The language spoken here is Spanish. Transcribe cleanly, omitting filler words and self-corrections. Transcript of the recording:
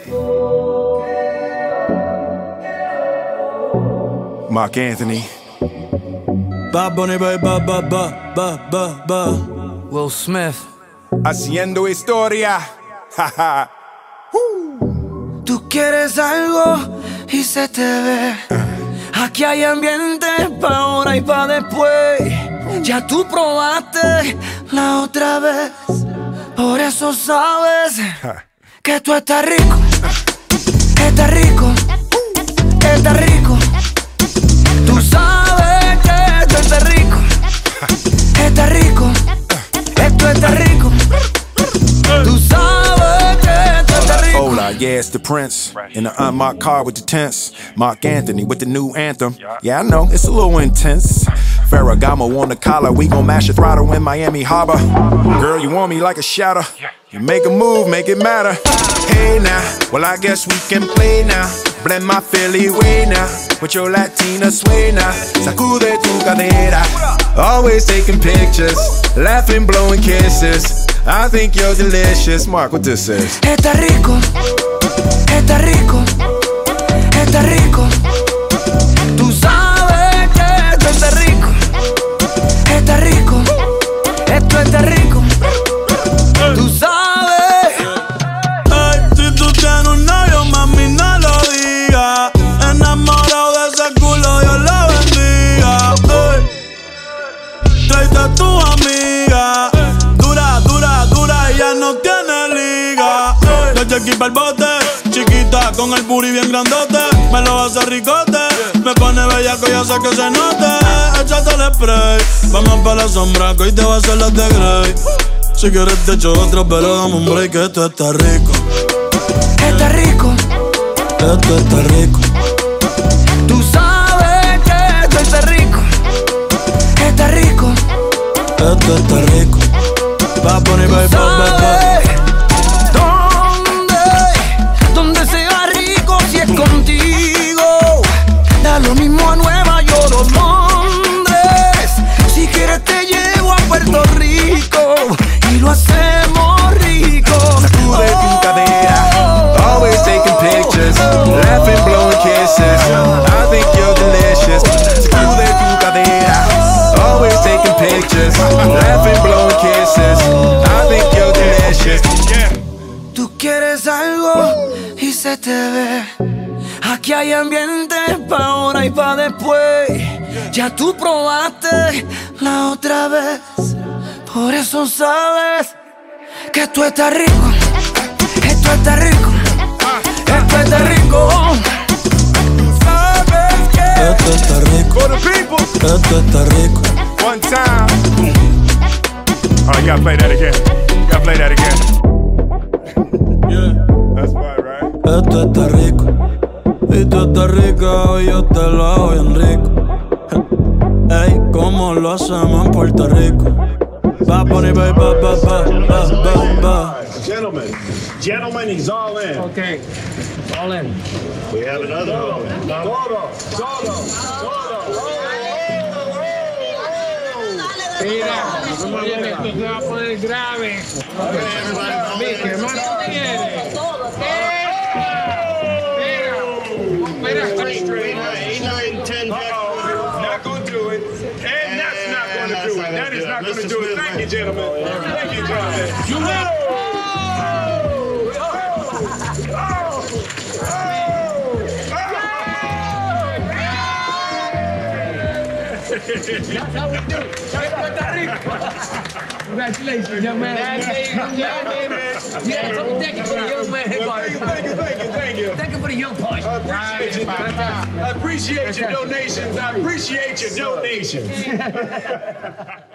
Mark Anthony. Bad Bunny, Will Smith. Haciendo historia. Tú quieres algo y se te ve. Aquí hay ambiente pa' ahora y pa' después. Ya tú probaste la otra vez. Por eso sabes que tú estás rico. Estás rico. Estás rico. Tú sabes que tú estás rico. Estás rico. Esto está rico. Tú sabes que tú estás rico. Hola, yeah, it's the Prince. In the unmarked car with the tents. Mark Anthony with the new anthem. Yeah, I know, it's a little intense. Ferragamo on the collar, we gon' mash a throttle in Miami Harbor. Girl, you want me like a shadow. You make a move, make it matter. Hey now, well I guess we can play now. Blend my Philly way now with your Latina sway now. Sacude tu cadera. Always taking pictures, laughing, blowing kisses. I think you're delicious. Mark, what this is? Está rico, está rico, está rico. Tú sabes que esto está rico. Está rico, esto está rico. Tú sabes. Ay, si tú tienes un novio, mami, no lo digas. Enamorado de ese culo, Dios lo bendiga. Tráete a tu amiga. Dura, dura, dura, ella no tiene liga. Desde aquí pa'l bote, chiquita con el booty bien grandote. Me lo hace ricote, me pone bellaco, ya sé que se note. Échate el spray, vamos pa' la sombra que hoy te va a hacer la de Grey. Si quieres te echo otro, pero dame un break, que esto está rico. Está rico. Esto está rico. Tú sabes que esto está rico. Está rico. Esto está rico. Bad Bunny, ¿Dónde sea rico si es contigo? Da lo mismo a Nueva York o Londres. Si quieres te llevo a Puerto Rico y lo hacemos rico. Sacude tu cadera. Always taking pictures, laughing, blowing kisses. I think you're delicious. Sacude tu cadera. Always taking pictures, laughing, blowing kisses. I think you're delicious. Tú quieres algo y se te ve. Aquí hay ambiente pa' ahora y pa' después. Ya tú probaste la otra vez. Por eso sabes que tú estás rico. Esto está rico. Esto está rico. Sabes que esto está rico. for the people. Esto está rico. One time. Oh, you gotta play that again. You gotta play that again. Yeah. That's right, right? Esto está rico. Y tú estás rica y yo te lo hago bien rico. Ey, como lo hacemos en Puerto Rico. Bad Bunny, Gentlemen, he's all in. Okay, all in. We have another one. Mira, oye, esto se va a poner grave. ¿Qué más tiene? Mira, Not going to do it. And that's not going to do it. That is not going to do it. Thank you, gentlemen. Thank you, gentlemen. That's how we do it. Congratulations, young man. Yeah, thank you for the young man. Thank you. Thank you for the young part. I appreciate your donations. I appreciate your donations.